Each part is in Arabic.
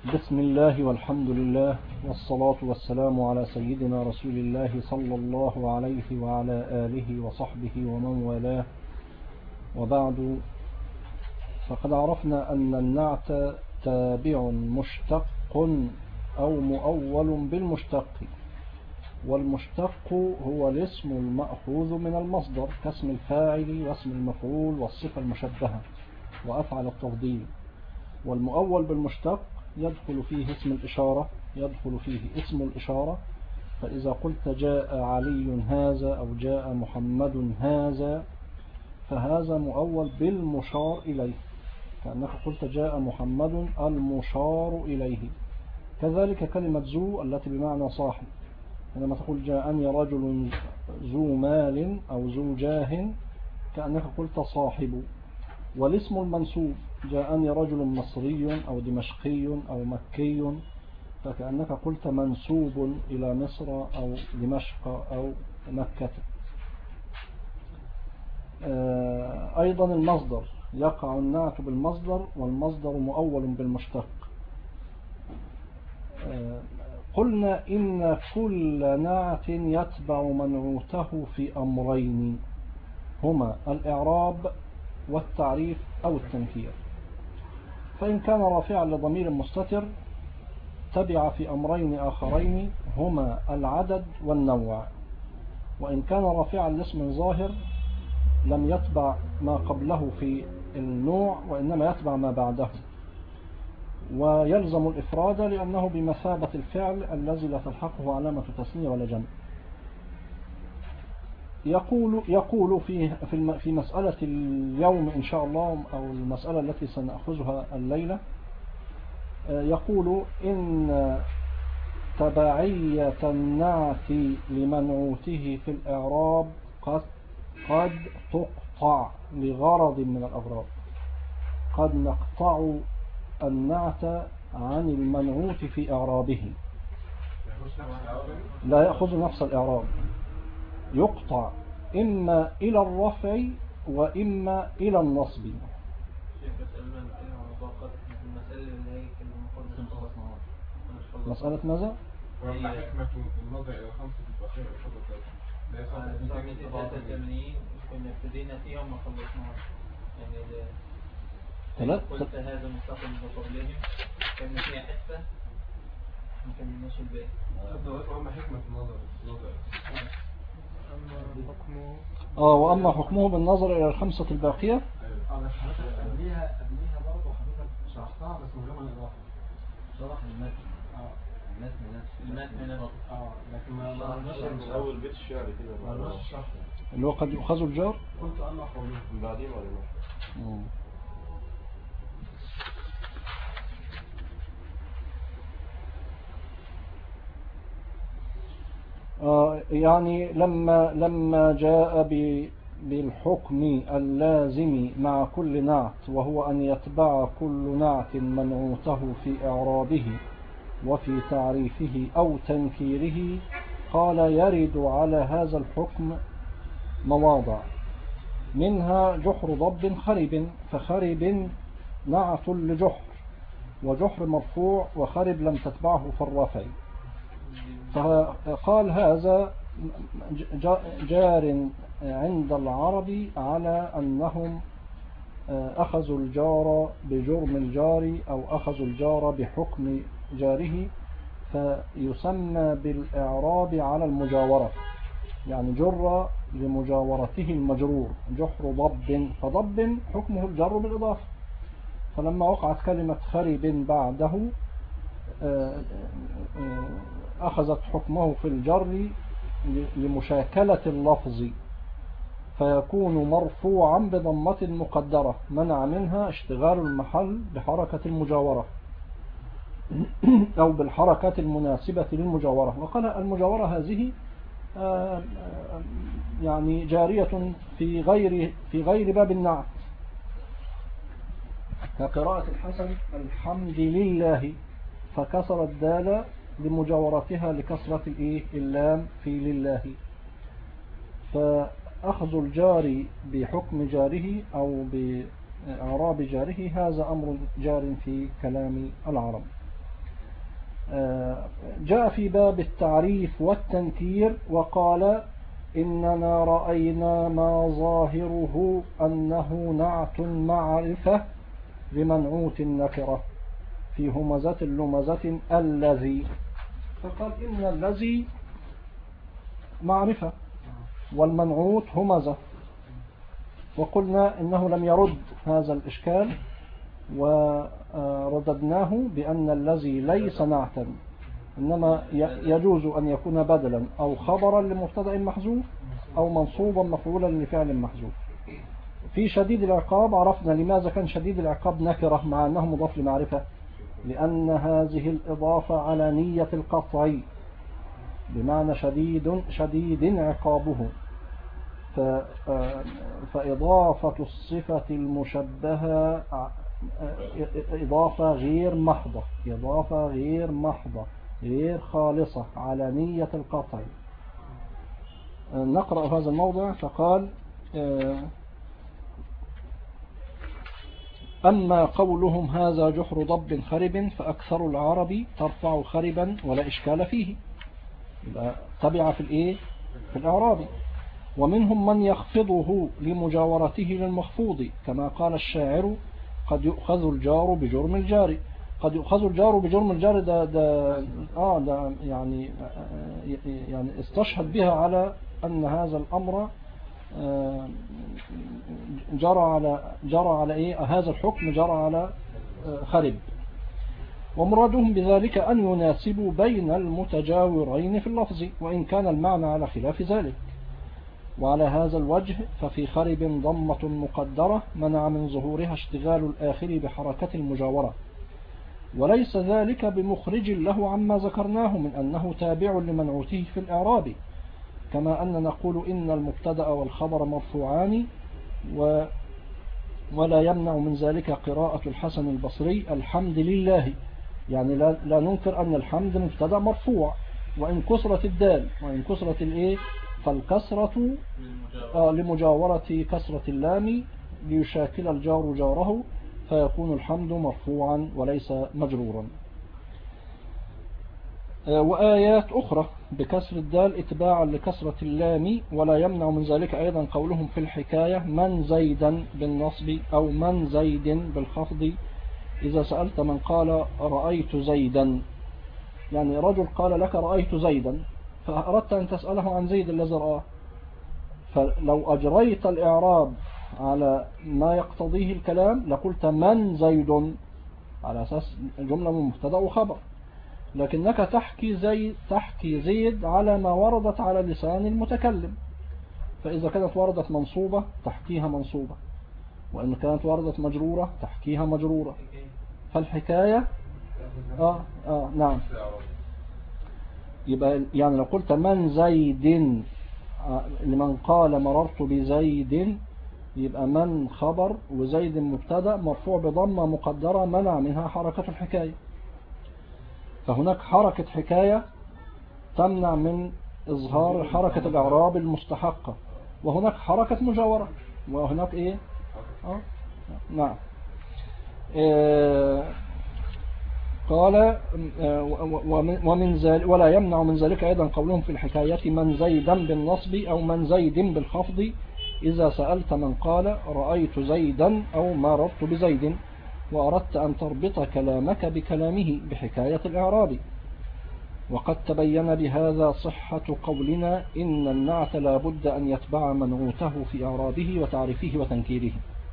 بسم الله والحمد لله والصلاة والسلام على سيدنا رسول الله صلى الله عليه وعلى آله وصحبه ومن والاه، وبعد. فقد عرفنا أن النعت تابع مشتق أو مؤول بالمشتق، والمشتق هو الاسم المأخوذ من المصدر كاسم الفاعل واسم المفعول والصفة المشبهة وأفعل التفضيل. والمؤول بالمشتق يدخل فيه اسم الإشارة، يدخل فيه اسم الإشارة. فإذا قلت جاء علي هذا أو جاء محمد هذا فهذا مؤول بالمشار إليه، كأنك قلت جاء محمد المشار إليه. كذلك كلمة ذو التي بمعنى صاحب، عندما تقول جاءني رجل ذو مال أو ذو جاه كأنك قلت صاحب. والاسم المنسوب جاءني رجل مصري أو دمشقي أو مكي، فكأنك قلت منسوب إلى مصر أو دمشق أو مكة. أيضا المصدر يقع النعت بالمصدر، والمصدر مؤول بالمشتق. قلنا إن كل نعت يتبع منعوته في أمرين، هما الإعراب والتعريف أو التنكير. فإن كان رافعا لضمير مستتر تبع في أمرين آخرين هما العدد والنوع، وإن كان رافعا لاسم ظاهر لم يتبع ما قبله في النوع وإنما يتبع ما بعده، ويلزم الإفراد لأنه بمثابة الفعل الذي لا تلحقه علامة تثنية ولا جمع. يقول في مسألة اليوم إن شاء الله، أو المسألة التي سنأخذها الليلة، يقول إن تبعية النعت لمنعوته في الإعراب قد تقطع لغرض من الأغراض. قد نقطع النعت عن المنعوت في إعرابه، لا يأخذ نفس الإعراب، يقطع إما إلى الرفع وإما إلى النصب. مسألة ماذا؟ وما حكمة النظر إلى خمسة البقية وشبه كنا ابتدينا فيها وما خلصناش، يعني قلت هذا مستقل بقبلهم كان فيها حتة ممكن نمشي الباقي. وما حكمة النظر وأما حكمه بالنظر إلى الخمسة الباقية. بس حضرتك قبليها برضه حضرتك شرحتها بس من غير ما نقراها. شرح المتن المتن لكن ما قلناش أول بيت الشعر كده ما قلناش الشرح اللي هو قد يؤخذ الجار. قلت أما قوليه من بعدين ولا ما؟ يعني لما جاء بالحكم اللازم مع كل نعت، وهو أن يتبع كل نعت منعوته في إعرابه وفي تعريفه أو تنكيره، قال يرد على هذا الحكم مواضع، منها جحر ضب خرب، فخرب نعت لجحر، وجحر مرفوع وخرب لم تتبعه في الرفع. فقال هذا جار عند العرب على أنهم أخذوا الجار بجرم الجار أو أخذوا الجار بحكم جاره، فيسمى بالإعراب على المجاورة، يعني جر لمجاورته المجرور، جحر ضب، فضب حكمه الجر بالإضافة. فلما وقعت كلمة خرب بعده أخذت حكمه في الجر لمشاكلة اللفظ، فيكون مرفوعا بضمة مقدرة منع منها اشتغال المحل بحركة المجاورة أو بالحركة المناسبة للمجاورة. وقال المجاورة هذه يعني جارية في غير باب النعت، كقراءة الحسن الحمد لله، فكسر الدال لمجاورتها لكسرة اللام في لله. فأخذ الجار بحكم جاره أو بإعراب جاره هذا أمر جار في كلام العرب. جاء في باب التعريف والتنكير وقال إننا رأينا ما ظاهره أنه نعت معرفة لمنعوت النكرة في همزة اللمزة الذي، فقال إن الذي معرفة والمنعوت همزة، وقلنا إنه لم يرد هذا الإشكال ورددناه بأن الذي ليس نعتا، إنما يجوز أن يكون بدلا أو خبرا لمبتدأ محذوف أو منصوبا مفعولا لفعل محذوف. في شديد العقاب عرفنا لماذا كان شديد العقاب نكرة مع أنه مضاف لمعرفة، لأن هذه الإضافة على نية القطع بمعنى شديد عقابه، فإضافة الصفة المشبهة إضافة غير محضة، إضافة غير محضة غير خالصة على نية القطع. نقرأ هذا الموضع. فقال أما قولهم هذا جحر ضب خرب فأكثر العرب ترفع خربا ولا إشكال فيه، يبقى تبع في الإيه؟ في الإعراب. ومنهم من يخفضه لمجاورته للمخفوض كما قال الشاعر قد يؤخذ الجار بجرم الجار. قد يؤخذ الجار بجرم الجار ده يعني استشهد بها على أن هذا الأمر جرى على إيه؟ هذا الحكم جرى على خرب. ومرادهم بذلك أن يناسبوا بين المتجاورين في اللفظ وإن كان المعنى على خلاف ذلك. وعلى هذا الوجه ففي خرب ضمة مقدرة منع من ظهورها اشتغال الآخر بحركة المجاورة، وليس ذلك بمخرج له عما ذكرناه من أنه تابع لمنعوته في الإعراب، كما أن نقول إن المبتدأ والخبر مرفوعان ولا يمنع من ذلك قراءة الحسن البصري الحمد لله، يعني لا ننكر أن الحمد مبتدأ مرفوع وإن كسرت الدال وإن كسرت الإيه فالكسرة لمجاورة كسرة اللام ليشاكل الجار جاره فيكون الحمد مرفوعا وليس مجرورا. وآيات أخرى بكسر الدال اتباعا لكسرة اللام، ولا يمنع من ذلك أيضا قولهم في الحكاية من زيدا بالنصب أو من زيد بالخفض إذا سألت من قال رأيت زيدا، يعني رجل قال لك رأيت زيدا فأردت أن تسأله عن زيد الذي رآه، فلو أجريت الإعراب على ما يقتضيه الكلام لقلت من زيد على أساس جملة من مبتدأ وخبر، لكنك تحكي زيد على ما وردت على لسان المتكلم، فإذا كانت وردت منصوبة تحكيها منصوبة، وإن كانت وردت مجرورة تحكيها مجرورة. فالحكاية نعم، يبقى يعني لو قلت من زيد لمن قال مررت بزيد يبقى من خبر وزيد مبتدأ مرفوع بضمة مقدرة منع منها حركة الحكاية، فهناك حركة حكاية تمنع من إظهار حركة الإعراب المستحقة، وهناك حركة مجاورة، وهناك إيه نعم. قال ومن ذلك ولا يمنع من ذلك أيضا قولهم في الحكاية من زيدا بالنصب أو من زيد بالخفض إذا سألت من قال رأيت زيدا أو مررت بزيد وأردت أن تربط كلامك بكلامه بحكاية الإعراب. وقد تبين بهذا صحة قولنا إن النعت لا بد أن يتبع منعوته في إعرابه وتعريفه وتنكيره.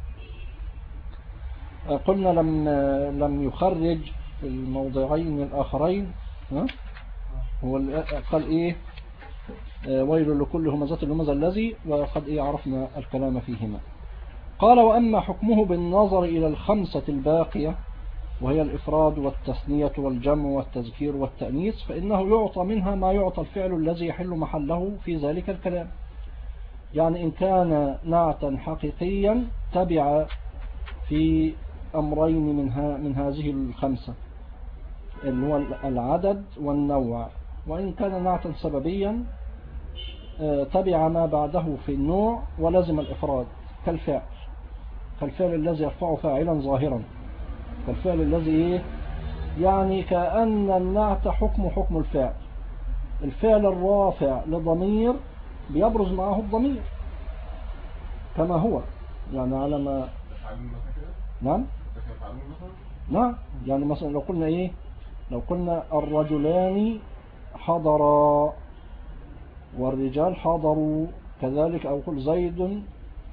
قلنا لم يخرج في الموضعين الآخرين، هو قال إيه ويل لكل همزة اللمزة الذي، وقد إيه عرفنا الكلام فيهما. قال وأما حكمه بالنظر إلى الخمسة الباقية وهي الإفراد والتثنية والجمع والتذكير والتأنيث فإنه يعطى منها ما يعطى الفعل الذي يحل محله في ذلك الكلام، يعني إن كان نعتا حقيقيا تبع في أمرين من هذه الخمسة اللي هو العدد والنوع، وإن كان نعتا سببيا تبع ما بعده في النوع ولزم الإفراد كالفعل الذي يرفع فاعلا ظاهرا، كالفعل الذي يعني كأن النعت حكم الفعل. الفعل الرافع لضمير بيبرز معه الضمير كما هو، يعني على ما نعم نعم. يعني مثلا لو قلنا ايه، لو قلنا الرجلان حضرا والرجال حضروا كذلك، او قل زيد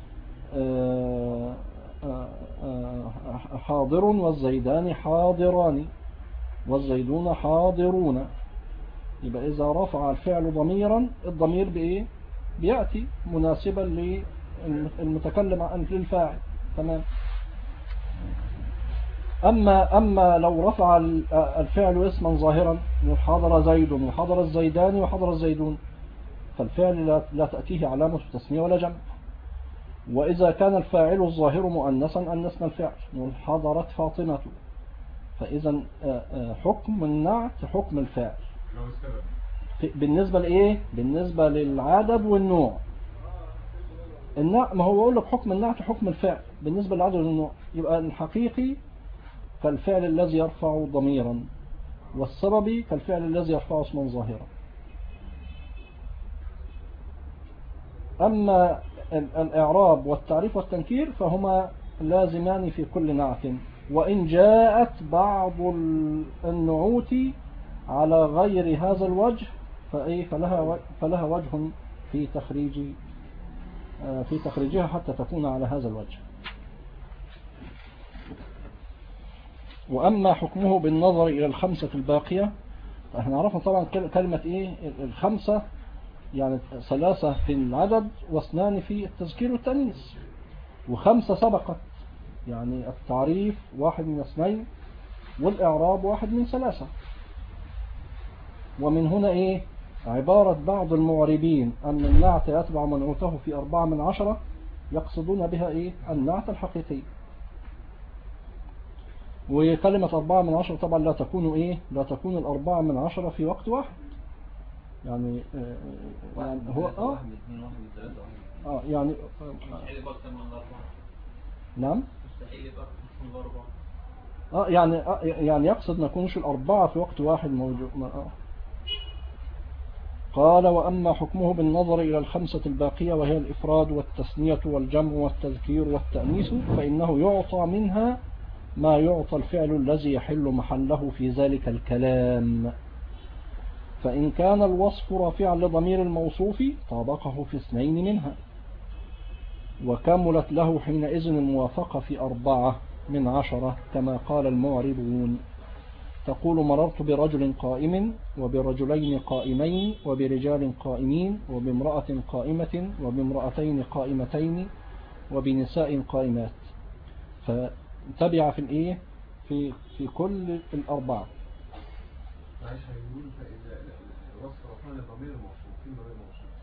حاضر والزيدان حاضران والزيدون حاضرون. يبقى إذا رفع الفعل ضميرا الضمير بإيه؟ بيأتي مناسبا للمتكلم للفاعل. تمام. أما لو رفع الفعل اسما ظاهرا، حضر زيد وحضر الزيدان وحضر الزيدون، فالفعل لا تأتيه علامة تسمية ولا جمع. وإذا كان الفاعل الظاهر مؤنثا أنثنا الفعل، حضرت فاطمة. فإذا حكم النعت حكم الفاعل بالنسبة لإيه؟ بالنسبة للعدد والنوع. النعت ما هو بقول لك حكم النعت حكم الفعل بالنسبة للعدد والنوع. يبقى الحقيقي كالفعل الذي يرفع ضميرا، والسببي كالفعل الذي يرفع اسما ظاهرا. أما الإعراب والتعريف والتنكير فهما لازمان في كل نعت، وإن جاءت بعض النعوت على غير هذا الوجه فلها وجه في تخريجها حتى تكون على هذا الوجه. وأما حكمه بالنظر إلى الخمسة الباقية، احنا عرفنا طبعا كلمة ايه الخمسة، يعني 3 في العدد و2 في التذكير والتأنيث، و5 سبقت، يعني التعريف 1 من 2 والإعراب 1 من 3. ومن هنا ايه عبارة بعض المعربين أن النعت يتبع منعوته في 4 من 10 يقصدون بها ايه النعت الحقيقي. وكلمة 4 من 10 طبعا لا تكون ايه، لا تكون 4 من 10 في وقت واحد، يعني هو يعني نعم يعني يقصد ما يكونش 4 في وقت واحد موجود. قال وأما حكمه بالنظر إلى الخمسة الباقية وهي الإفراد والتثنية والجمع والتذكير والتأنيث، فإنه يعطى منها ما يعطى الفعل الذي يحل محله في ذلك الكلام. فإن كان الوصف رافعا لضمير الموصوف طابقه في 2 منها، وكملت له حينئذ الموافقة في 4 من 10 كما قال المعربون. تقول مررت برجل قائم وبرجلين قائمين وبرجال قائمين وبامرأة قائمة وبامرأتين قائمتين وبنساء قائمات. فتبع في الايه في كل الأربعة. معلش هيقول فإذا الوصف رفعنا لضمير الموصوف في ضمير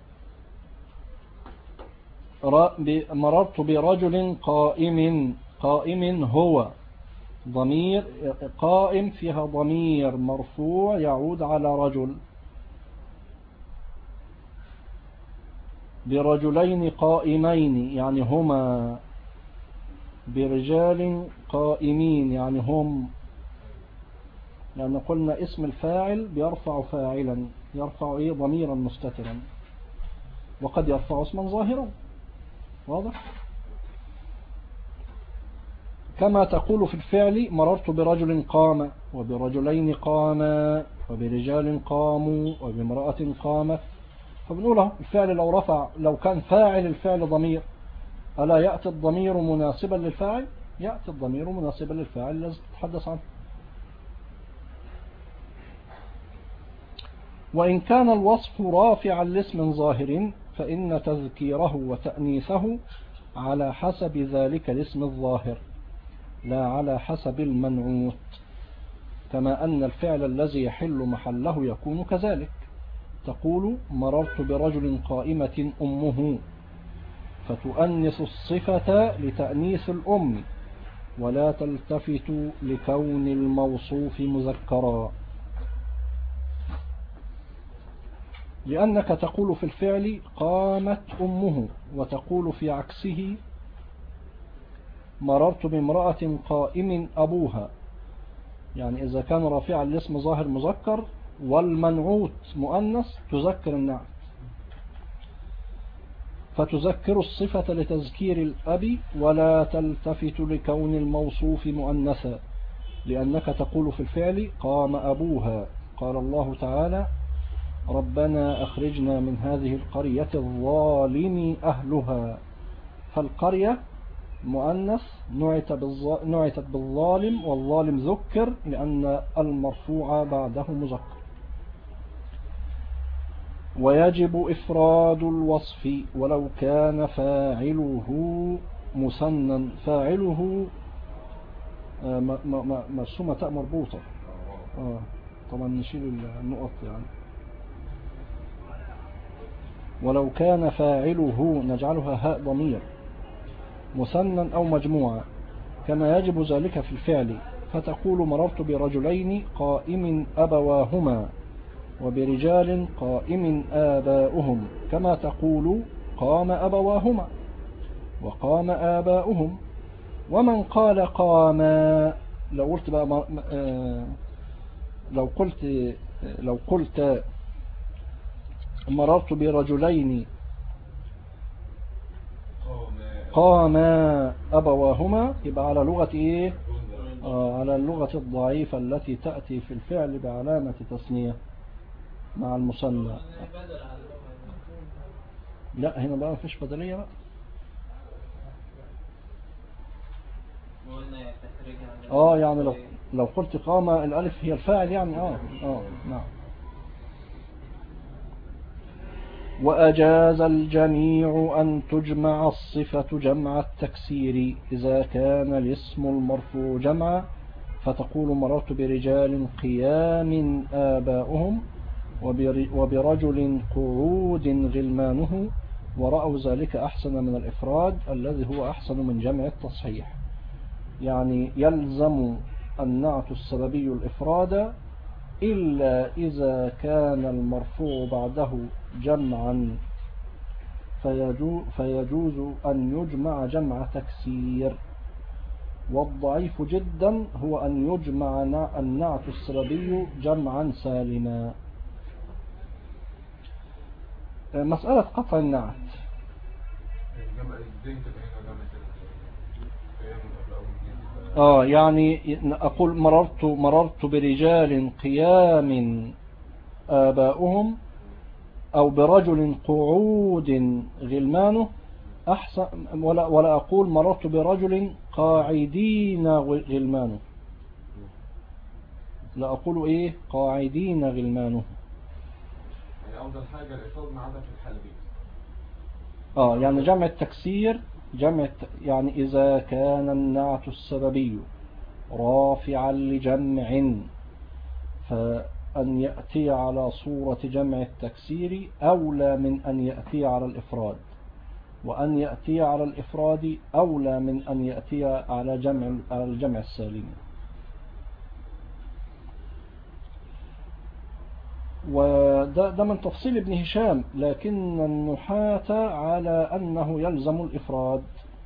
الموصوف. مررت برجل قائم هو ضمير قائم فيها ضمير مرفوع يعود على رجل. برجلين قائمين يعني هما، برجال قائمين يعني هم، يعني قلنا اسم الفاعل بيرفع فاعلا، يرفع ايه ضميرا مستترا، وقد يرفع اسما ظاهرا. واضح؟ كما تقول في الفعل مررت برجل قام وبرجلين قاما وبرجال قاموا وبامرأة قامت. فبنقوله الفعل لو كان فاعل الفعل ضمير، ألا يأتي الضمير مناسبا للفاعل؟ يأتي الضمير مناسبا للفاعل الذي تتحدث عنه. وإن كان الوصف رافعا لاسم ظاهر فإن تذكيره وتأنيثه على حسب ذلك الاسم الظاهر لا على حسب المنعوت، كما أن الفعل الذي يحل محله يكون كذلك. تقول مررت برجل قائمة أمه، فتؤنث الصفة لتأنيث الأم ولا تلتفت لكون الموصوف مذكرا، لأنك تقول في الفعل قامت أمه، وتقول في عكسه مررت بامرأة قائم أبوها، يعني إذا كان رافعا الاسم ظاهر مذكر والمنعوت مؤنث تذكر النعت، فتذكر الصفة لتذكير الأب ولا تلتفت لكون الموصوف مؤنثا، لأنك تقول في الفعل قام أبوها. قال الله تعالى ربنا أخرجنا من هذه القرية الظالم أهلها، فالقرية مؤنث نعتت بالظالم، والظالم ذكر لأن المرفوع بعده مذكر. ويجب إفراد الوصف ولو كان فاعله مثنى. فاعله مرسومة تاء مربوطة، طبعا نشيل النقط يعني. ولو كان فاعله نجعلها هاء ضمير مثنى أو مجموعة، كما يجب ذلك في الفعل، فتقول مررت برجلين قائم أبواهما، وبرجال قائم آباؤهم، كما تقول قام أبواهما وقام آباؤهم. ومن قال قام، لو قلت بقى لو قلت مررت برجلين قام أبواهما، يبقى على لغة إيه؟ على اللغة الضعيفة التي تأتي في الفعل بعلامة تثنية مع المثنى. لا هنا بقى مفيش بدلية بقى. يعني لو قلت قام الألف هي الفاعل يعني نعم. وأجاز الجميع أن تجمع الصفة جمع التكسير إذا كان الاسم المرفوع جمعا، فتقول مررت برجال قيام آباؤهم وبرجل قعود غلمانه، ورأوا ذلك أحسن من الإفراد الذي هو أحسن من جمع التصحيح. يعني يلزم النعت السببي الإفراد إلا إذا كان المرفوع بعده جمعا، فيجوز أن يجمع جمع تكسير. والضعيف جدا هو أن يجمع النعت السببي جمعا سالما. مسألة قطع النعت، يعني أقول مررت برجال قيام آباؤهم أو برجل قعود غلمانه أحسن، ولا أقول مررت برجل قاعدين غلمانه، لا أقول إيه قاعدين غلمانه. يعني أفضل حاجة الإفراد ما عدا في الحالة دي. يعني جمع التكسير يعني إذا كان النعت السببي رافعا لجمع، فأن يأتي على صورة جمع التكسير أولى من أن يأتي على الإفراد، وأن يأتي على الإفراد أولى من أن يأتي على الجمع السالم. وده من تفصيل ابن هشام، لكن النحاة على أنه يلزم الإفراد.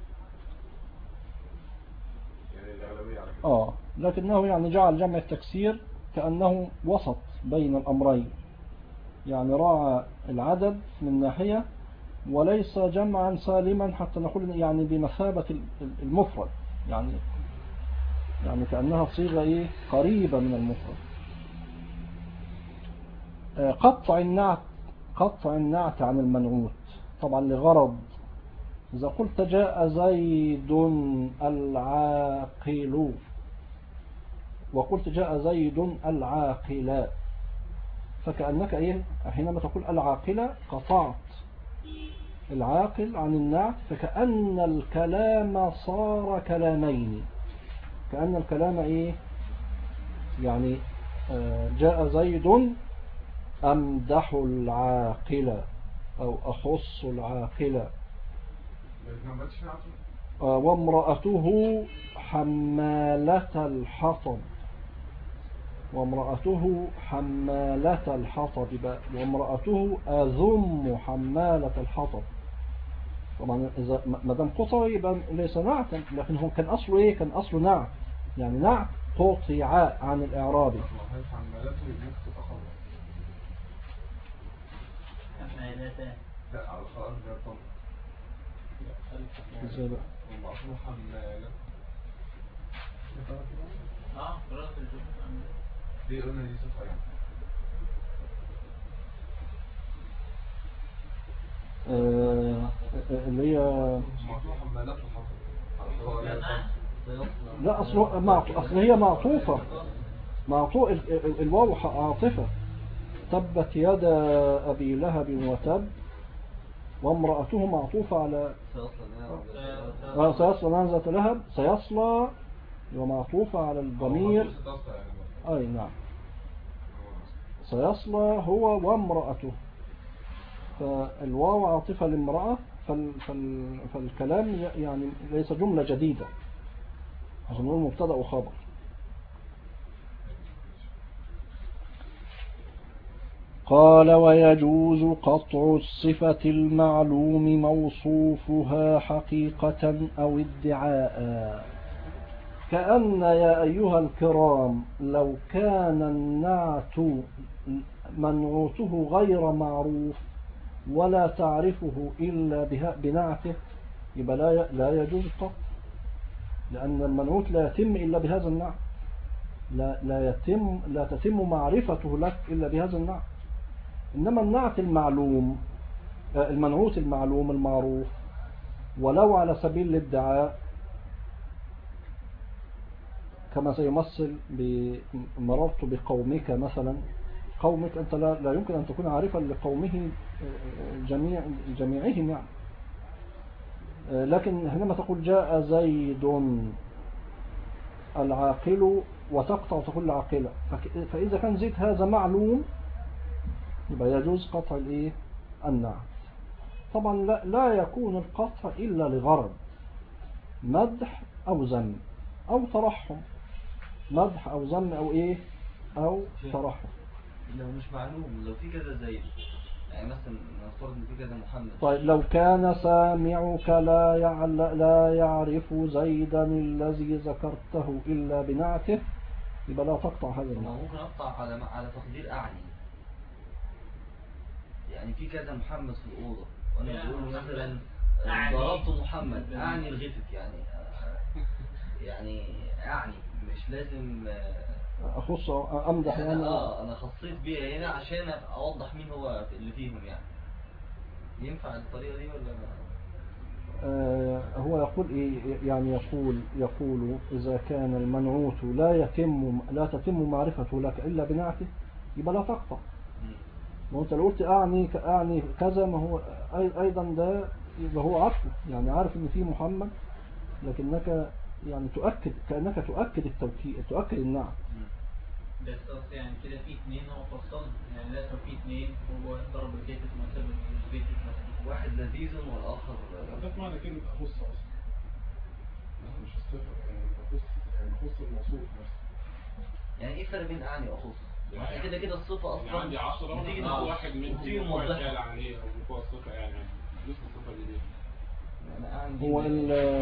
لكنه يعني جعل جمع التكسير كأنه وسط بين الأمرين، يعني راعى العدد من ناحية وليس جمعا سالما حتى نقول يعني بمثابة المفرد، يعني كأنها صيغة قريبة من المفرد. قطع النعت عن المنعوت طبعا لغرض، إذا قلت جاء زيد العاقل وقلت جاء زيد العاقل، فكأنك حينما تقول العاقل قطعت العاقل عن النعت، فكأن الكلام صار كلامين، كأن الكلام يعني جاء زيد أمدح العاقل أو أخص العاقل، وامرأته حمالة الحطب، وامرأته وامرأته أذم حمالة الحطب. طبعا إذا ما دام قطع يبقى ليس نعتا، لكن هو كان أصله كان أصله نعت، يعني نعت تعطي عن الإعراب. حمالته الناس تتخلص. حمالته. لا على خلاص ده طبعا. ازاي بقى؟ ومعصوم حمالة. قراءة الجمهور. دي قلنا دي صفة يعني. اللي هي معصوم حمالات الحصر. لا أصل هي معطوفة. الواو عاطفة. تبت يد أبي لهب وتب، وامرأته معطوفة على سيصلى نار ذات لهب. سيصلى ومعطوفة على الضمير. أي نعم، سيصلى هو وامرأته، فالواو عاطفة لامرأة، فالكلام يعني ليس جملة جديدة عشان نقول مبتدأ وخبر. قال ويجوز قطع الصفة المعلوم موصوفها حقيقة أو ادعاء. كأن يا أيها الكرام لو كان النعت منعوته غير معروف ولا تعرفه إلا بنعته، يبقى لا يجوز القطع، لأن المنعوت لا يتم إلا بهذا النعت. لا تتم معرفته لك إلا بهذا النعت. إنما النعت المعلوم، المنعوت المعلوم المعروف، ولو على سبيل الادعاء، كما سيمثل بمررت بقومك مثلا. قومك أنت لا يمكن أن تكون عارفا لقومه جميعهم يعني، لكن حينما تقول جاء زيد العاقل وتقطع وتقول العاقلة، فإذا كان زيد هذا معلوم يبقى يجوز قطع النعت. طبعا لا يكون القطع إلا لغرض مدح أو ذم أو ترحم. مدح أو ذم أو ترحم. لو مش معلوم، لو في كذا زيد، يعني مثلا نفترض ان في كذا محمد. طيب لو كان سامعك لا يعرف زيدا الذي ذكرته إلا بنعته، يبقى لا تقطع هذا النعت. ممكن أقطع على تقدير أعني، يعني في كذا محمد في الأوضة وأنا بقول مثلا ضربت محمد، أعني الغتت يعني أعني مش لازم أخص أمدح يعني. أنا خصيت بيها هنا عشان أوضح مين هو اللي فيهم يعني. ينفع الطريقة دي ولا هو يقول يعني يقول إذا كان المنعوت لا تتم معرفته لك إلا بنعته، يبقى لا تقطع. وانت لو قلت أعني كذا، ما هو أيضا ده يبقى هو عارفه، يعني عارف إن فيه محمد، لكنك يعني كأنك تؤكد النعت. بس يعني كده في اثنين هو فصل، يعني لازم في اثنين هو ضرب البيت مثلا البيت مثلا واحد لذيذ والآخر ده معنى كلمة أخص أصلا، مش الصفة، يعني أخص الموصوف نفسه. يعني إيه فرق بين أعني وأخص؟ يعني كده الصفة أصلا عندي 10 بتيجي واحد من فيهم هو موضح الفعل عليه أو هو الصفة، يعني لسه الصفة دي يعني هو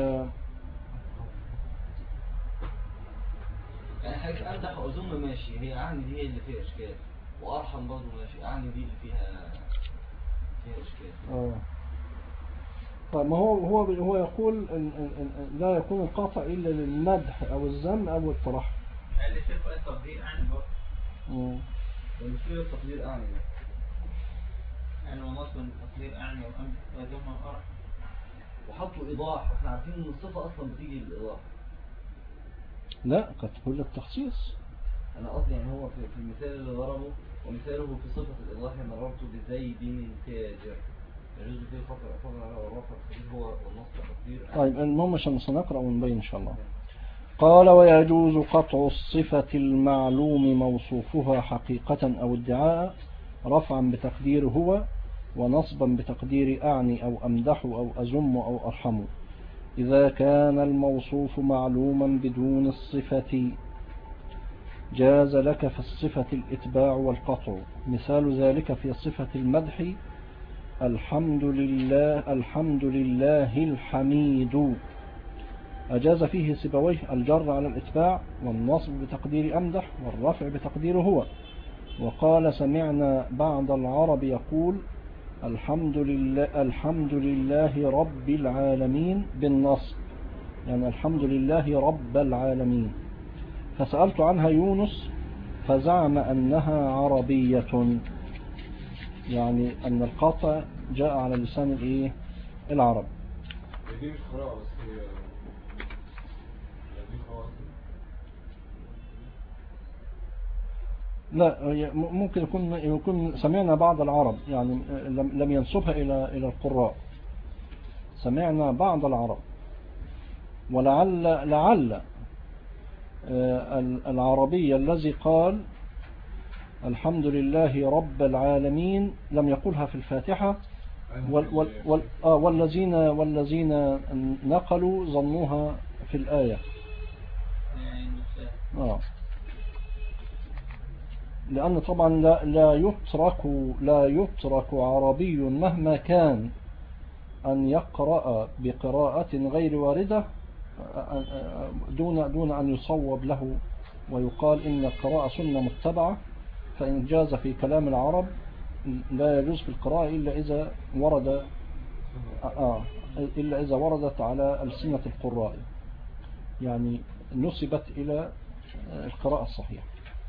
يعني حاجة أمدح وأذم ماشي، هي أعني دي هي اللي فيها إشكال، وأرحم برضه ماشي، أعني دي اللي فيها إشكال. طيب ما هو يقول إن لا يكون القطع إلا للمدح أو الذم أو الترحم. قال لي شوف التقدير أعني برضه. المشكلة التقدير أعني يعني ونصب التقدير أعني وذم وأرحم، وحطوا إيضاح، إحنا عارفين إن الصفة أصلا بتيجي بالإيضاح. لا، قد تقول لك تخصيص. أنا قصدي يعني هو في المثال اللي ضربه، ومثاله في صفة الإيضاح مررت بزيد تاجر، يجوز فيه فقر على الرفع هو والنصب التقدير. طيب المهم عشان سنقرأ ونبين إن شاء الله. قال ويجوز قطع الصفة المعلوم موصوفها حقيقة أو ادعاء، رفعا بتقدير هو، ونصبا بتقدير أعني أو أمدح أو أزم أو أرحم، إذا كان الموصوف معلوما بدون الصفة. جاز لك في الصفة الإتباع والقطع. مثال ذلك في صفة المدح: الحمد لله الحميد، أجاز فيه سيبويه الجر على الإتباع والنصب بتقدير أمدح والرفع بتقدير هو. وقال سمعنا بعض العرب يقول الحمد لله رب العالمين بالنصب، يعني الحمد لله رب العالمين. فسألت عنها يونس فزعم أنها عربية، يعني أن القاطع جاء على لسان الإيه العرب. دي مش قراءة بس هي دي قراءة. لا ممكن يكون سمعنا بعض العرب، يعني لم ينسبها إلى القراء. سمعنا بعض العرب، ولعل العربي الذي قال الحمد لله رب العالمين لم يقولها في الفاتحة، والذين نقلوا ظنوها في الآية. لأن طبعا لا يترك عربي مهما كان أن يقرأ بقراءة غير واردة دون أن يصوب له ويقال إن القراءة سنة متبعة. فإن جاز في كلام العرب لا يجوز في القراءة إلا إذا وردت على ألسنة القراء، يعني نسبت إلى القراءة الصحيحة.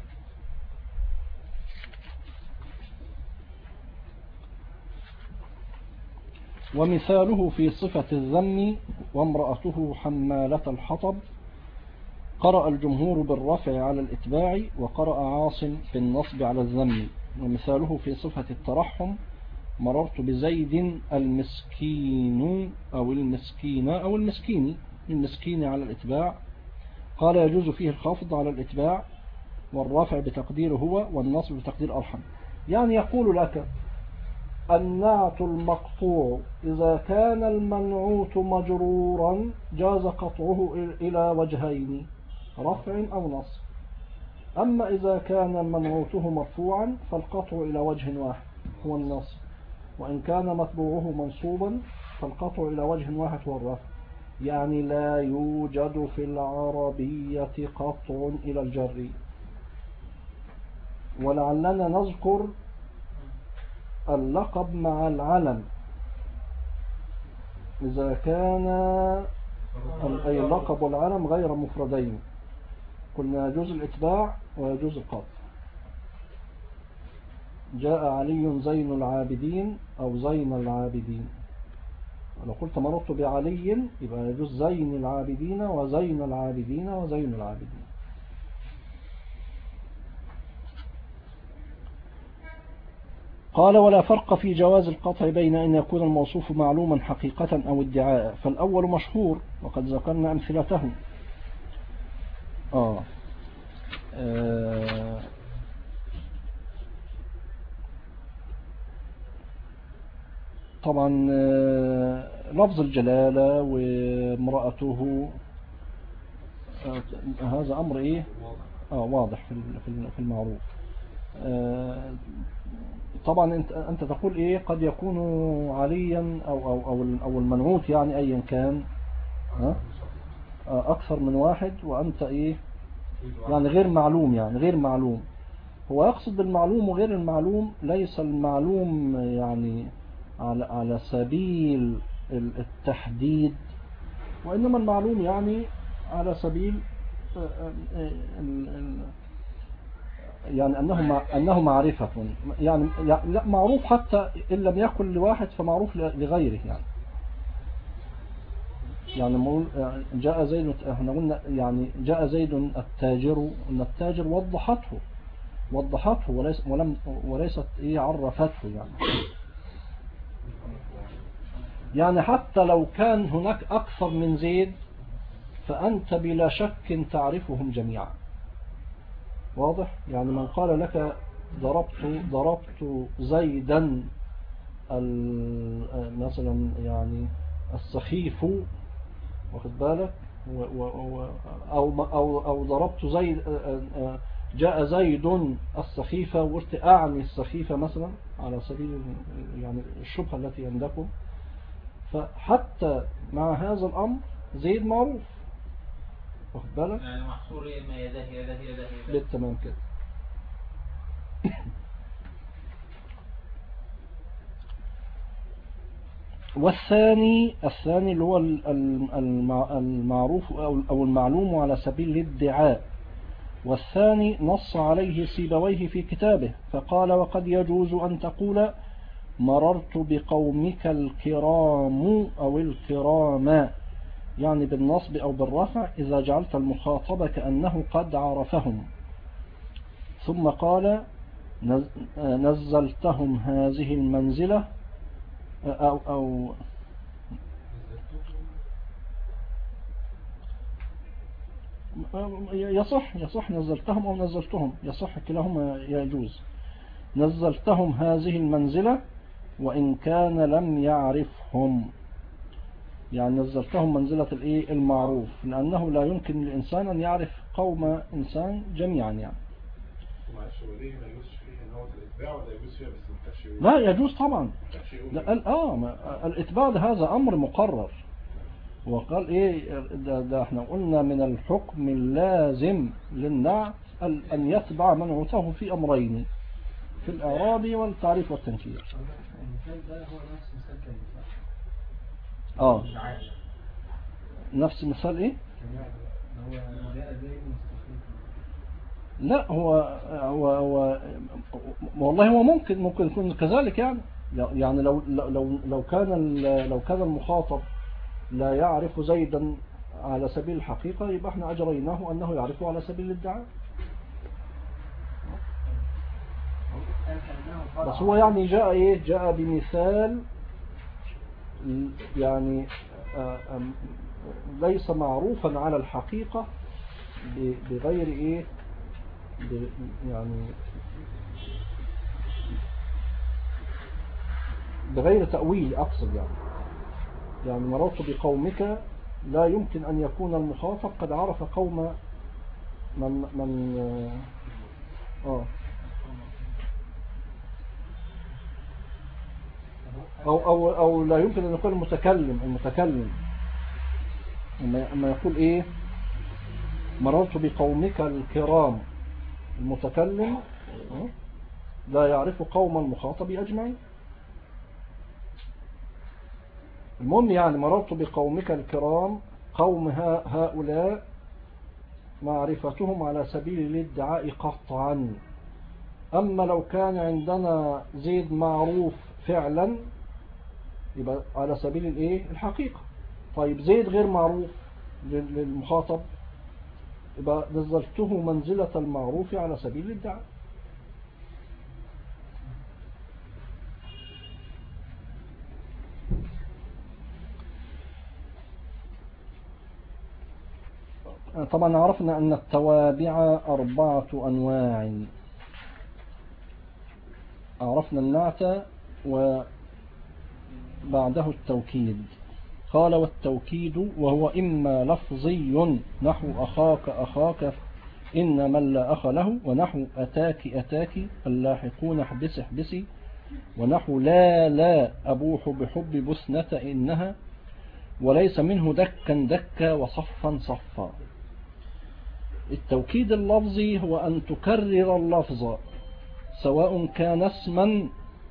ومثاله في صفة الذم وامرأته حمالة الحطب. قرأ الجمهور بالرفع على الإتباع، وقرأ عاصم بالنصب على الذم. ومثاله في صفة الترحم مررت بزيد المسكين أو المسكين أو المسكين على الإتباع. قال يجوز فيه الخفض على الإتباع والرفع بتقدير هو والنصب بتقدير أرحم. يعني يقول لك النعت المقطوع إذا كان المنعوت مجرورا جاز قطعه إلى وجهين، رفع أو نصب. أما إذا كان منعوته مرفوعا فالقطع إلى وجه واحد هو النصب، وإن كان متبوعه منصوبا فالقطع إلى وجه واحد هو الرفع. يعني لا يوجد في العربية قطع إلى الجر. ولعلنا نذكر اللقب مع العلم إذا كان أي اللقب والعلم غير مفردين، قلنا يجوز الإتباع ويجوز القطع. جاء علي زين العابدين أو زين العابدين. لو قلت مررت بعلي يبقى يجوز زين العابدين وزين العابدين وزين العابدين. قال ولا فرق في جواز القطع بين أن يكون الموصوف معلوما حقيقة أو ادعاء، فالأول مشهور وقد ذكرنا أمثلته. طبعا لفظ الجلالة وامرأته هذا أمر إيه واضح في المعروف. طبعا أنت تقول إيه قد يكون عليا أو المنعوت يعني أيا كان أكثر من واحد وأنت إيه يعني غير معلوم، يعني غير معلوم. هو يقصد المعلوم وغير المعلوم، ليس المعلوم يعني على سبيل التحديد، وإنما المعلوم يعني على سبيل يعني أنه معرفة، يعني لا معروف حتى إن لم يكن لواحد فمعروف لغيره. يعني نقول جاء زيد، احنا قلنا يعني جاء زيد التاجر، ان التاجر وضحته وليست ايه عرفته. يعني حتى لو كان هناك اكثر من زيد فانت بلا شك تعرفهم جميعا. واضح؟ يعني من قال لك ضربت زيدا مثلا يعني السخيف، واخد بالك، أو ضربت زيد، جاء زيد السخيفة وقلت أعني السخيفة مثلا على سبيل يعني الشبهة التي عندكم. فحتى مع هذا الأمر زيد معروف واخد بالك؟ يعني محصور إما يداه يداه يداه يداه. بالتمام كده. والثاني اللي هو المعروف أو المعلوم على سبيل الادعاء. والثاني نص عليه سيبويه في كتابه فقال: وقد يجوز أن تقول مررت بقومك الكرام أو الكراما، يعني بالنصب أو بالرفع إذا جعلت المخاطب كأنه قد عرفهم. ثم قال: نزلتهم هذه المنزلة أو يصح نزلتهم أو نزلتهم، يصح كلاهما يجوز. نزلتهم هذه المنزلة وإن كان لم يعرفهم، يعني نزلتهم منزلة المعروف، لأنه لا يمكن للإنسان أن يعرف قوم إنسان جميعا يعني. معلش هو ليه ما يجوزش فيه ان هو الاتباع ولا يجوز فيها بس ما كانش يقول؟ لا يجوز طبعا. لا الاتباع هذا أمر مقرر. وقال ده احنا قلنا من الحكم اللازم للنعت أن يتبع من عوته في أمرين: في الإعراب والتعريف والتنكير. المثال ده هو نفس مثال كلمة صح؟ نفس مثال ايه؟ هو جاء زي مستخدم. لا هو والله هو ممكن يكون كذلك يعني لو كان المخاطب لا يعرف زيدا على سبيل الحقيقة، يبقى احنا أجريناه أنه يعرفه على سبيل الادعاء. بس هو يعني جاء بمثال يعني ليس معروفا على الحقيقة بغير يعني بغير تأويل أقصد يعني مررت بقومك لا يمكن أن يكون المخاطب قد عرف قوم من أو لا يمكن أن يكون المتكلم لما يقول مررت بقومك الكرام، المتكلم لا يعرف قوم المخاطب أجمعين. المهم يعني مررت بقومك الكرام، قوم هؤلاء معرفتهم على سبيل الادعاء قطعا. أما لو كان عندنا زيد معروف فعلا يبقى على سبيل الحقيقة. طيب زيد غير معروف للمخاطب يبقى نزلته منزلة المعروف على سبيل الادعاء. طبعا عرفنا أن التوابع 4 أنواع. عرفنا النعت وبعده التوكيد. قال: والتوكيد وهو إما لفظي نحو أخاك إن من لا أخ له، ونحو أتاك اللاحقون احبسي، ونحو لا أبوح بحب بسنة إنها، وليس منه دكا وصفا صفا. التوكيد اللفظي هو أن تكرر اللفظ سواء كان اسما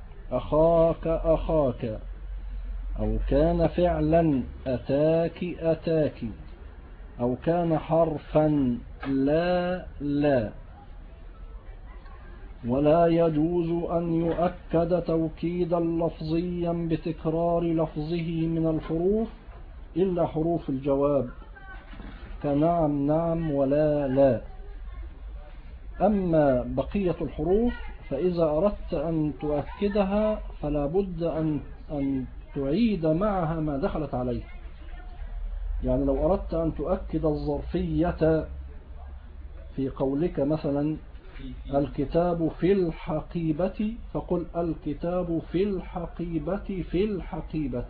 أخاك أو كان فعلا أتاك أو كان حرفا لا. ولا يجوز أن يؤكد توكيدا لفظيا بتكرار لفظه من الحروف إلا حروف الجواب كنعم ولا. أما بقية الحروف فإذا أردت أن تؤكدها فلا بد أن تعيد معها ما دخلت عليه. يعني لو أردت أن تؤكد الظرفية في قولك مثلا الكتاب في الحقيبة، فقل الكتاب في الحقيبة.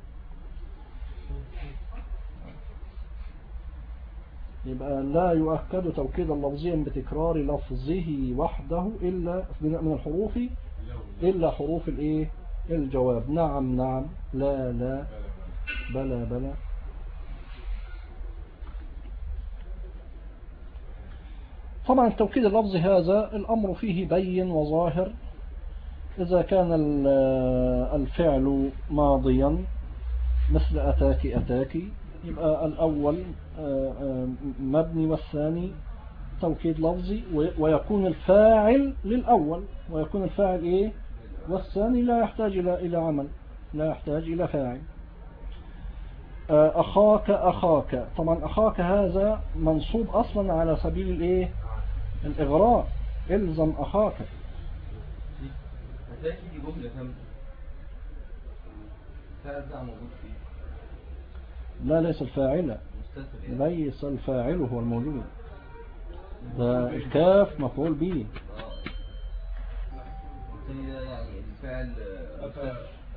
يبقى لا يؤكد توكيدا لفظيا بتكرار لفظه وحده إلا من الحروف إلا حروف الجواب: نعم لا بلى. طبعا التوكيد اللفظي هذا الأمر فيه بين وظاهر. إذا كان الفعل ماضيا مثل أتاك أتاك يبقى الأول مبني والثاني توكيد لفظي، ويكون الفاعل للأول ويكون الفاعل إيه، والثاني لا يحتاج إلى عمل، لا يحتاج إلى فاعل. أخاك أخاك، طبعا أخاك هذا منصوب أصلا على سبيل الإيه، الإغراء. إلزم أخاك. هتلاقي دي جملة كاملة فعل بتاع موجود فيه. لا ليس الفاعل، مستتر يعني. ليس الفاعل هو الموجود، ده الكاف مفعول به. الثاني ده يعني الفعل أتى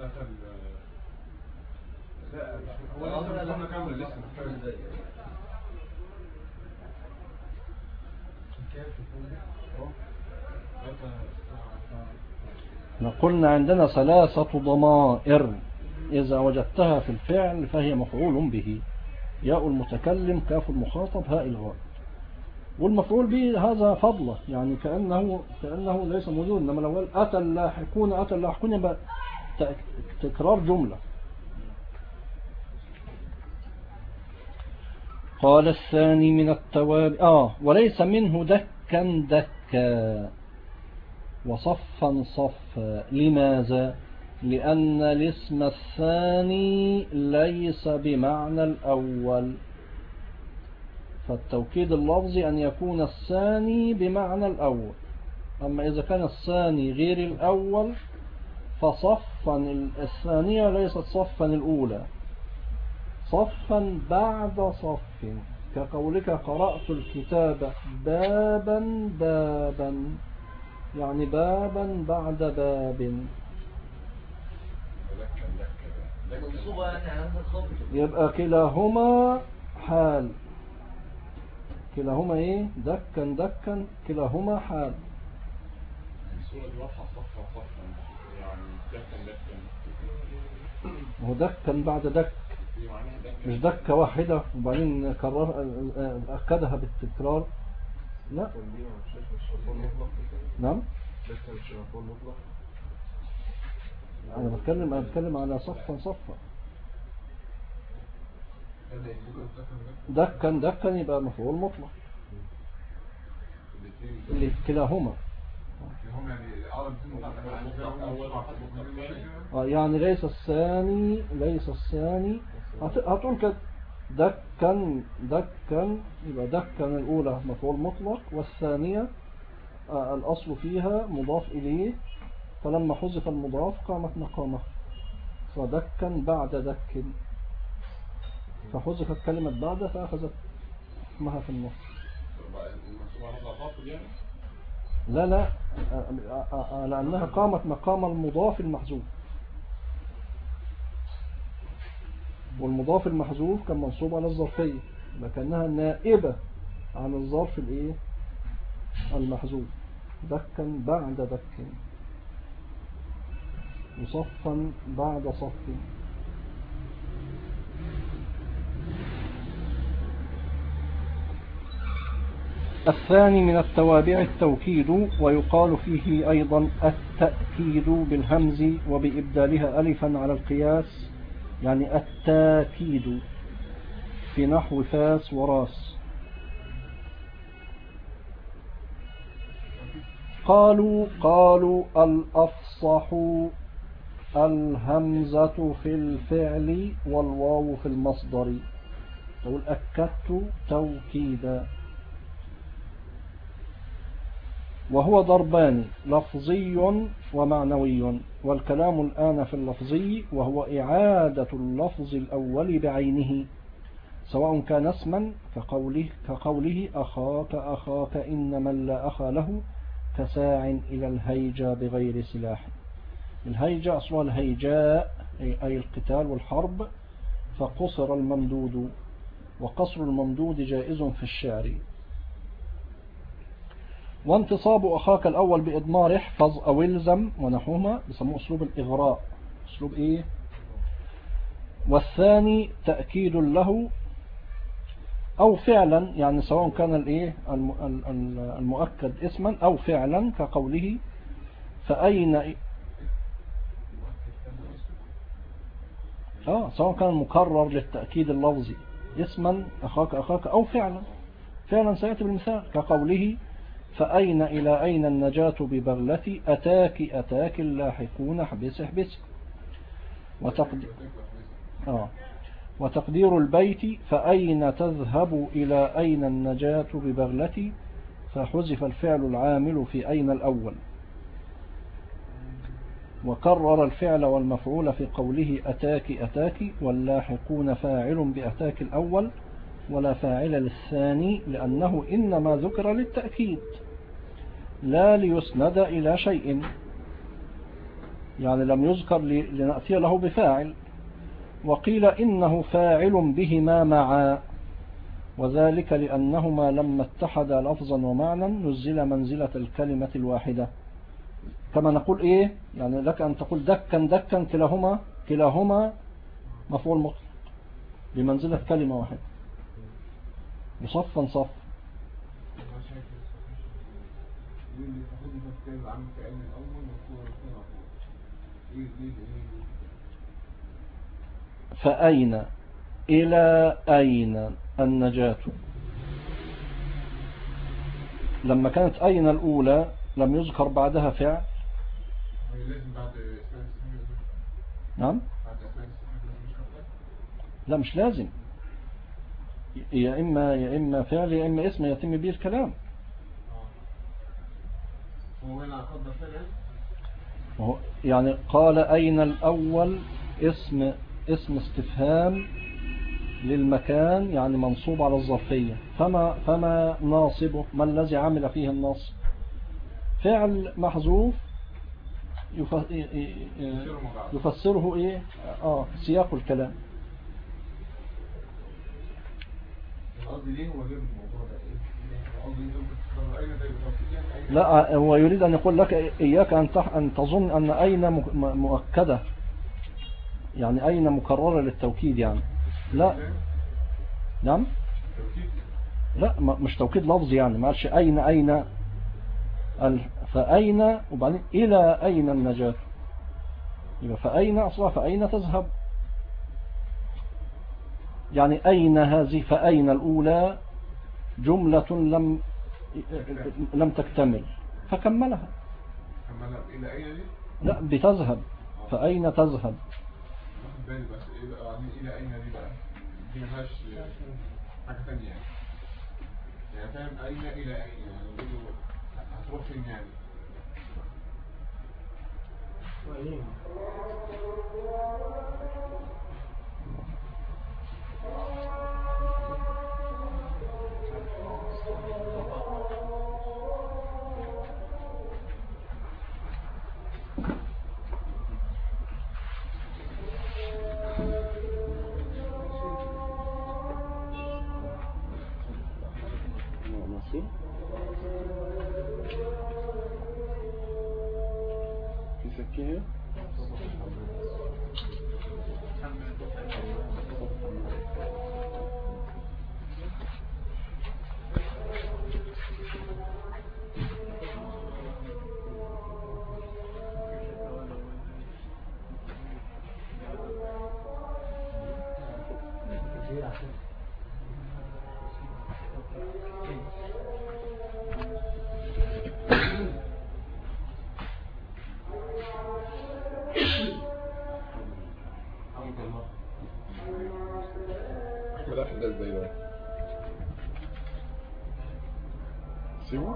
لا هو لسه مش كامل لسه محتاج قلنا عندنا ثلاثة ضمائر إذا وجدتها في الفعل فهي مفعول به: ياء المتكلم، كاف المخاطب، هاء الغائب. والمفعول به هذا فضله، يعني كأنه ليس موجود. إنما لو قال أتى اللاحقون أتى اللاحقون يبقى تكرار جملة. قال الثاني من التوابع وليس منه دكا دكا وصفا صفا. لماذا؟ لأن الاسم الثاني ليس بمعنى الأول، فالتوكيد اللفظي أن يكون الثاني بمعنى الأول. أما إذا كان الثاني غير الأول فصفا الثانية ليست صفا الأولى، صفا بعد صف، كقولك قرأت الكتاب بابا بابا، يعني بابا بعد باب. منصوبة يعني على هذا الخبر. يبقى كلاهما حال، كلاهما ايه، دكا دكا، كلاهما حال. الصورة دي واضحة صفا صفا، يعني دكا دكا، هو دكا بعد دك، مش دكة واحدة وبعدين أكدها بالتكرار. لا نعم، أنا بتكلم على صفا صفا. دكا دكا يبقى مفعول مطلق، اللي كلاهما يعني ليس الثاني هتقول كده دكا دكا، يبقى دكا الأولى مفعول مطلق، والثانية الأصل فيها مضاف إليه، فلما حذف المضاف قامت مقامه، فدكا بعد دك، فحذفت كلمة بعد فأخذت اسمها في النص. لا لأنها قامت مقام المضاف المحذوف، والمضاف المحذوف كان منصوب على الظرفية، لكنها نائبة عن الظرف الايه المحذوف. دكا بعد دك، وصفا بعد صف. الثاني من التوابع التوكيد، ويقال فيه أيضا التأكيد بالهمز وبإبدالها ألفا على القياس، يعني التاكيد في نحو فاس وراس. قالوا الأفصح الهمزة في الفعل والواو في المصدر، تقول أكدت توكيدا. وهو ضربان: لفظي ومعنوي. والكلام الآن في اللفظي، وهو إعادة اللفظ الأول بعينه، سواء كان اسما كقوله أخاك أخاك إن من لا أخا له كساع إلى الهيجة بغير سلاح. الهيجة أصلها الهيجاء أي القتال والحرب، فقصر الممدود، وقصر الممدود جائز في الشعر. وانتصاب أخاك الأول بإضمار احفظ أو الزم ونحوهما بيسموه أسلوب الإغراء، أسلوب إيه. والثاني تأكيد له أو فعلا، يعني سواء كان الايه المؤكد اسما أو فعلا، كقوله فأين سواء كان مكرر للتأكيد اللفظي اسما أخاك أخاك أو فعلا سيأتي بالمثال كقوله فأين إلى أين النجاة ببغلتي أتاك أتاك اللاحقون احبس احبس. وتقدير البيت فأين تذهب إلى أين النجاة ببغلتي، فحذف الفعل العامل في أين الأول، وكرر الفعل والمفعول في قوله أتاك أتاك، واللاحقون فاعل بأتاك الأول ولا فاعل للثاني، لأنه إنما ذكر للتأكيد لا ليسند إلى شيء، يعني لم يذكر لنأتي له بفاعل. وقيل إنه فاعل بهما معا، وذلك لأنهما لما اتحدا لفظا ومعنى نزل منزلة الكلمة الواحدة، كما نقول إيه، يعني لك أن تقول دكا دكا، كلاهما مفعول مطلق بمنزلة كلمة واحدة، وصفا صف. فأين إلى أين النجاة، لما كانت أين الأولى لم يذكر بعدها فعل. نعم، لا مش لازم، يا إما فعل يا إما اسم يتم به الكلام. يعني قال أين الأول اسم استفهام للمكان، يعني منصوب على الظرفية، فما ناصبه، ما الذي عمل فيه النصب؟ فعل محذوف يفسره ايه سياق الكلام. قصدي ليه هو جاب الموضوع ده ايه؟ لا، هو يريد أن يقول لك إياك أن تظن أن أين مؤكدة، يعني أين مكررة للتوكيد، يعني لا. نعم، لا مش توكيد لفظي، يعني ما قالش أين فأين وبعدين إلى أين النجاة، يبقى فأين أصلا فأين تذهب، يعني أين هذه، فأين الأولى جملة لم تكتمل فكملها. إلى أين دي؟ لا، بتذهب، فأين تذهب. بس إلى أين دي بقى دي مهاش حاجة ثانية، يعني فاهم أين إلى أين، يعني هتروح فين يعني. يسكيها ده ازاي بقى سيبه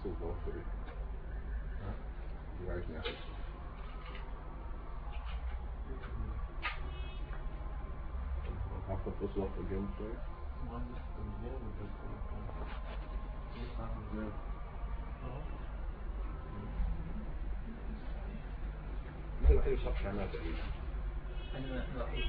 التوتر ايه؟ ها؟ يبقى عايز ناخد حافظ تصل وقت الجامد شوية انت الوحيد اللي شرح عنها تقريبا أنا الوحيد.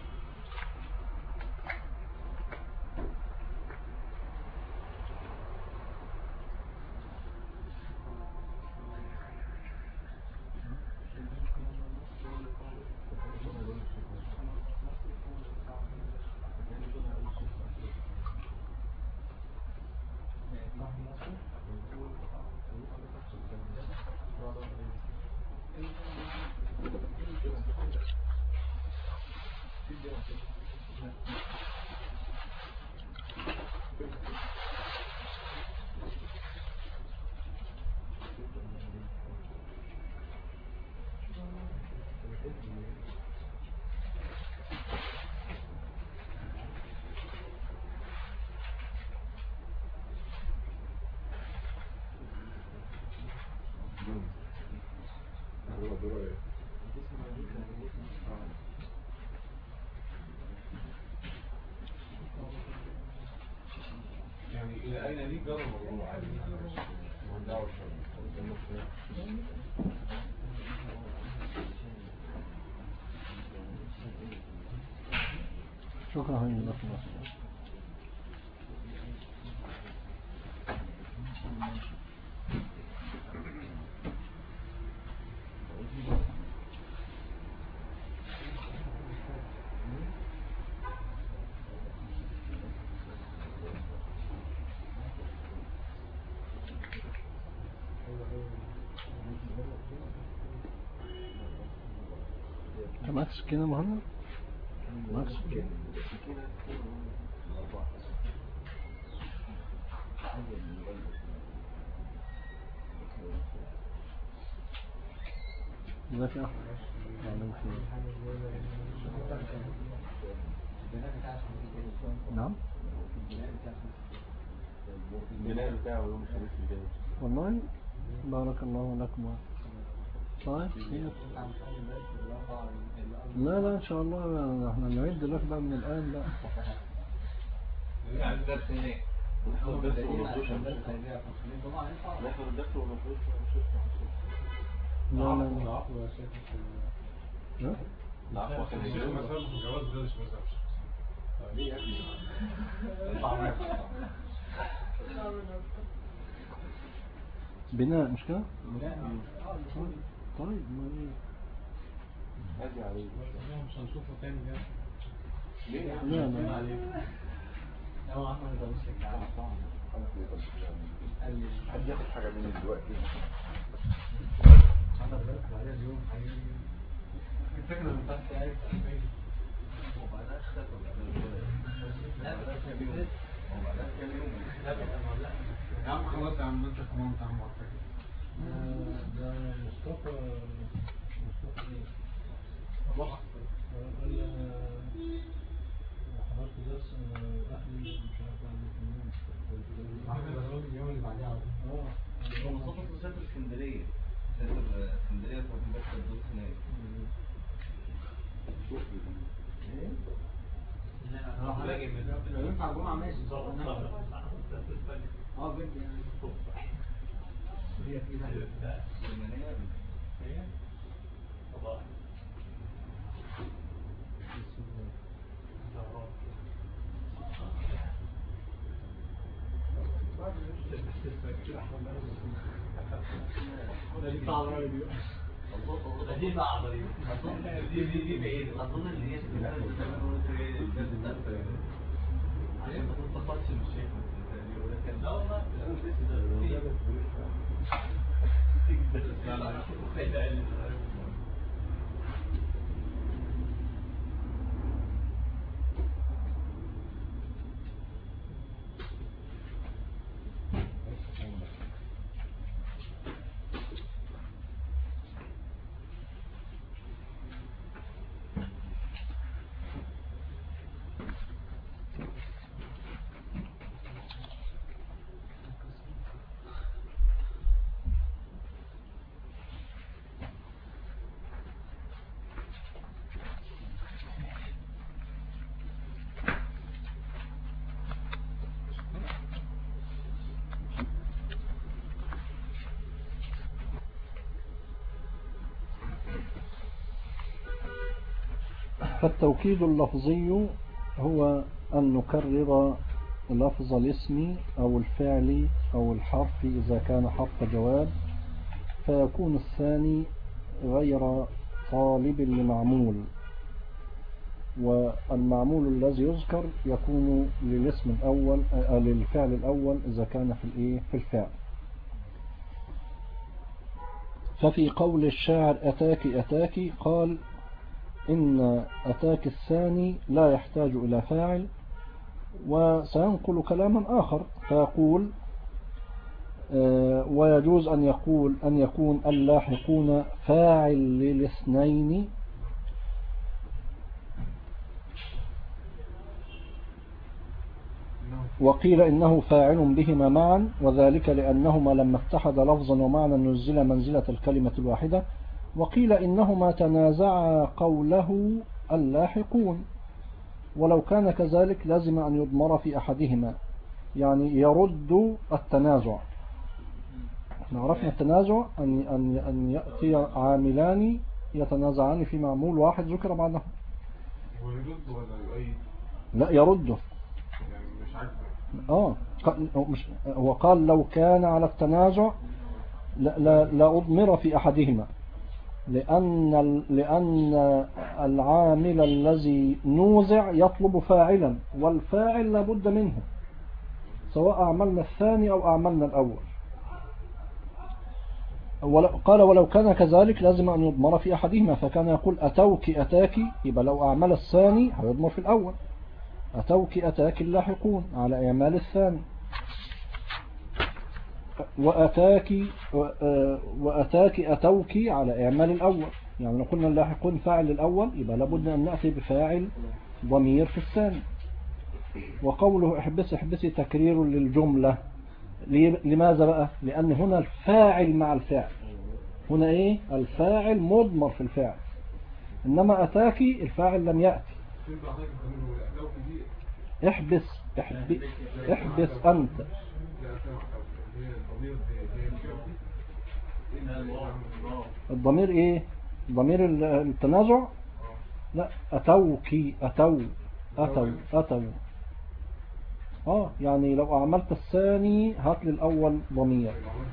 يعني إلى أين دي جرى الموضوع عادي شكرا لكم. معك سكينة مهند؟ معك سكينة؟ ازيك يا احمد؟ نعم؟ البناء بتاعه يوم الخميس اللي جاي والله بارك الله لكم. طيب خير. لا ان شاء الله احنا نعد لك بقى من الان بقى. يعني درس هناك. نحضر الدرس ونخش نحضر الدرس ونخش لا لا العفو عشان الجواز ده مش مثلا ليه يا ابني؟ بناء مش كده؟ طيب ما هادي عليك مش هنشوفه تاني ده. ليه؟ لا لا هو احمد ده مش حد ياخد حاجة مني دلوقتي انا بدأت عليها اليوم حقيقي. الفكرة من تحت عارف وبعدها اختفى يا عم خلاص يا عم انت كمان انت عم ده مصطفى ايه؟ واحد قال لي انا حضرت درس اهلي مش عارف اعمل منين. اليوم اللي بعدها هو مصطفى سافر اسكندرية ففي بس الدروس هناك. ينفع جمعة ماشي بجد يعني هي في دي صعبة دي بعيد أظن إن هي عشان ما تنتقدش من الشيخ ولكن لا والله فالتوكيد اللفظي هو أن نكرر لفظ الاسم أو الفعل أو الحرف إذا كان حرف جواب، فيكون الثاني غير طالب لمعمول، والمعمول الذي يذكر يكون للاسم الأول للفعل الأول إذا كان في الفعل. ففي قول الشاعر أتاك أتاك قال إن أتاك الثاني لا يحتاج إلى فاعل، وسينقل كلاما آخر فيقول ويجوز أن يكون اللاحقون فاعل للاثنين، وقيل إنه فاعل بهما معا، وذلك لأنهما لما اتحد لفظا ومعنى نزل منزلة الكلمة الواحدة. وقيل إنهما تنازعا قوله اللاحقون، ولو كان كذلك لازم أن يضمر في أحدهما، يعني يرد التنازع. عرفنا التنازع أن يأتي عاملان يتنازعان في معمول واحد ذكر بعدهم. ويرد ولا يؤيد؟ لا يرده، يعني مش عاجبه. هو قال لو كان على التنازع لا أضمر في أحدهما، لأن العامل الذي نوزع يطلب فاعلا، والفاعل لابد منه سواء أعملنا الثاني أو أعملنا الأول. قال ولو كان كذلك لازم أن يضمر في أحدهما، فكان يقول أتوك أتاك، يبقى لو أعمل الثاني هيضمر في الأول. أتوك أتاك اللاحقون على إعمال الثاني، وأتاك أتوك على إعمال الأول. يعني لو قلنا اللاحقون فاعل الأول يبقى لابد أن نأتي بفاعل ضمير في الثاني. وقوله احبس احبسي تكرير للجملة، لماذا بقى؟ لأن هنا الفاعل مع الفعل، هنا إيه؟ الفاعل مضمر في الفعل، إنما أتاك الفاعل لم يأتي. احبس أنت. الضمير ايه؟ ضمير التنازع؟ لا، أتوا. يعني لو أعملت الثاني هات لي الأول ضمير.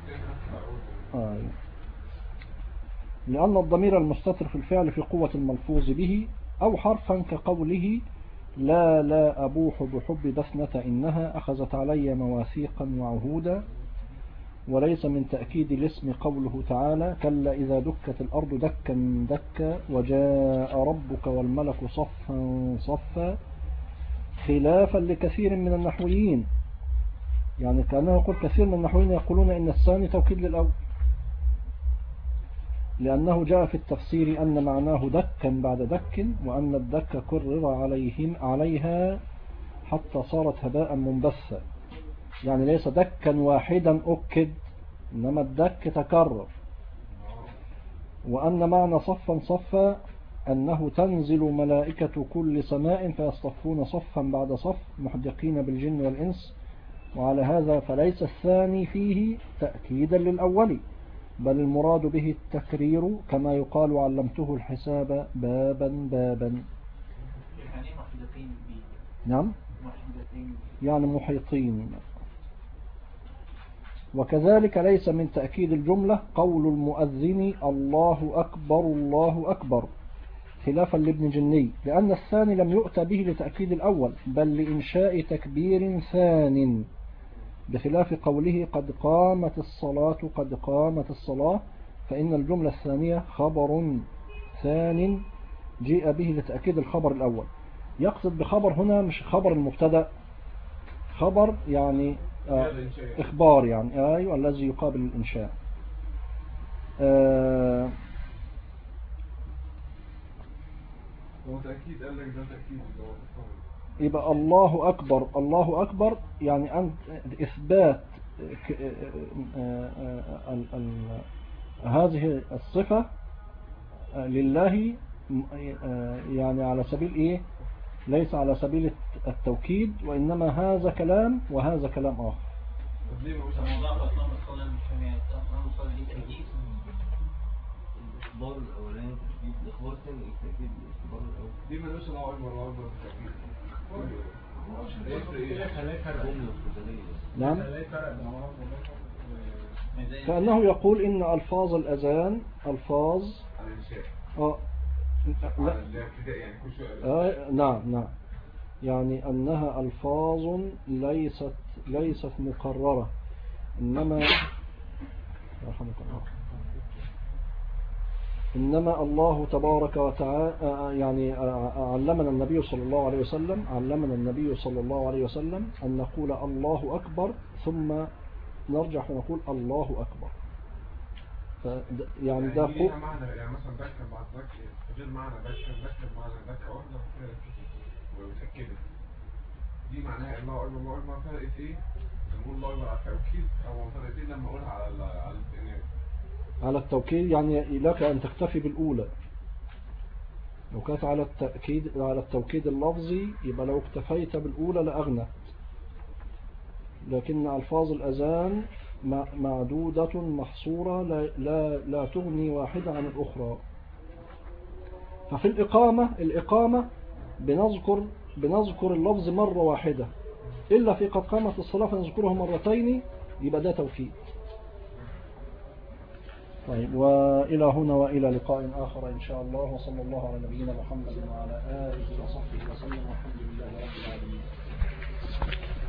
لأن الضمير المستتر في الفعل في قوة الملفوظ به، أو حرفا كقوله لا أبوح بحب دفنة إنها أخذت علي مواثيقا وعهودا. وليس من تأكيد الاسم قوله تعالى كلا إذا دكت الأرض دكا دكا وجاء ربك والملك صفا صفا، خلافا لكثير من النحويين. يعني كأنه يقول كثير من النحويين يقولون إن الثاني توكيد للأول، لأنه جاء في التفسير أن معناه دكا بعد دك، وأن الدك كرر عليها حتى صارت هباء منبثا. يعني ليس دكا واحدا أكد، إنما الدك تكرر. وأن معنى صفا صفا أنه تنزل ملائكة كل سماء فيصطفون صفا بعد صف محدقين بالجن والإنس، وعلى هذا فليس الثاني فيه تأكيدا للأول، بل المراد به التكرير، كما يقال علمته الحساب بابا بابا. يعني محدقين به. نعم، يعني محيطين. وكذلك ليس من تأكيد الجملة قول المؤذن الله أكبر الله أكبر، خلافا لابن جني، لأن الثاني لم يؤتى به لتأكيد الأول بل لإنشاء تكبير ثان، بخلاف قوله قد قامت الصلاة قد قامت الصلاة، فإن الجملة الثانية خبر ثان جيء به لتأكيد الخبر الأول. يقصد بخبر هنا مش خبر المبتدأ، خبر يعني إخبار، يعني أيوة الذي يقابل الإنشاء. وتأكيد قال لك ده تأكيد يبقى الله أكبر الله أكبر، يعني أن إثبات هذه الصفة لله، يعني على سبيل إيه؟ ليس على سبيل التوكيد، وإنما هذا كلام وهذا كلام آخر. الإخبار الأولاني تأكيد، الإخبار الثاني تأكيد الإخبار الأول. دي ملوش الله أكبر الله أكبر بالتأكيد. نعم. كأنه يقول إن ألفاظ الأذان ألفاظ نعم يعني أنها ألفاظ ليست مكررة، إنما الله تبارك وتعالى يعني علمنا النبي صلى الله عليه وسلم أن نقول الله أكبر ثم نرجع ونقول الله أكبر. يعني ده ليها معنى، يعني مثلا ذكر بعد ذكر غير معنى ذكر معنى ذكر واحدة ومتأكدة. دي معناها الله أكبر الله أكبر فرقت إيه؟ نقول الله أكبر على التوكيد أو فرقت إيه لما أقولها على الاستئناف؟ على التوكيد يعني لك أن تكتفي بالأولى. لو كانت على التوكيد اللفظي يبقى لو اكتفيت بالأولى لأغنى، لكن ألفاظ الأذان معدودة محصورة لا تغني واحدة عن الأخرى. ففي الإقامة بنذكر اللفظ مرة واحدة، إلا في قد قامت الصلاة فنذكره مرتين، يبقى ده توكيد. طيب، وإلى هنا وإلى لقاء آخر إن شاء الله، وصلى الله على نبينا محمد وعلى آله وصحبه وسلم، والحمد لله رب العالمين.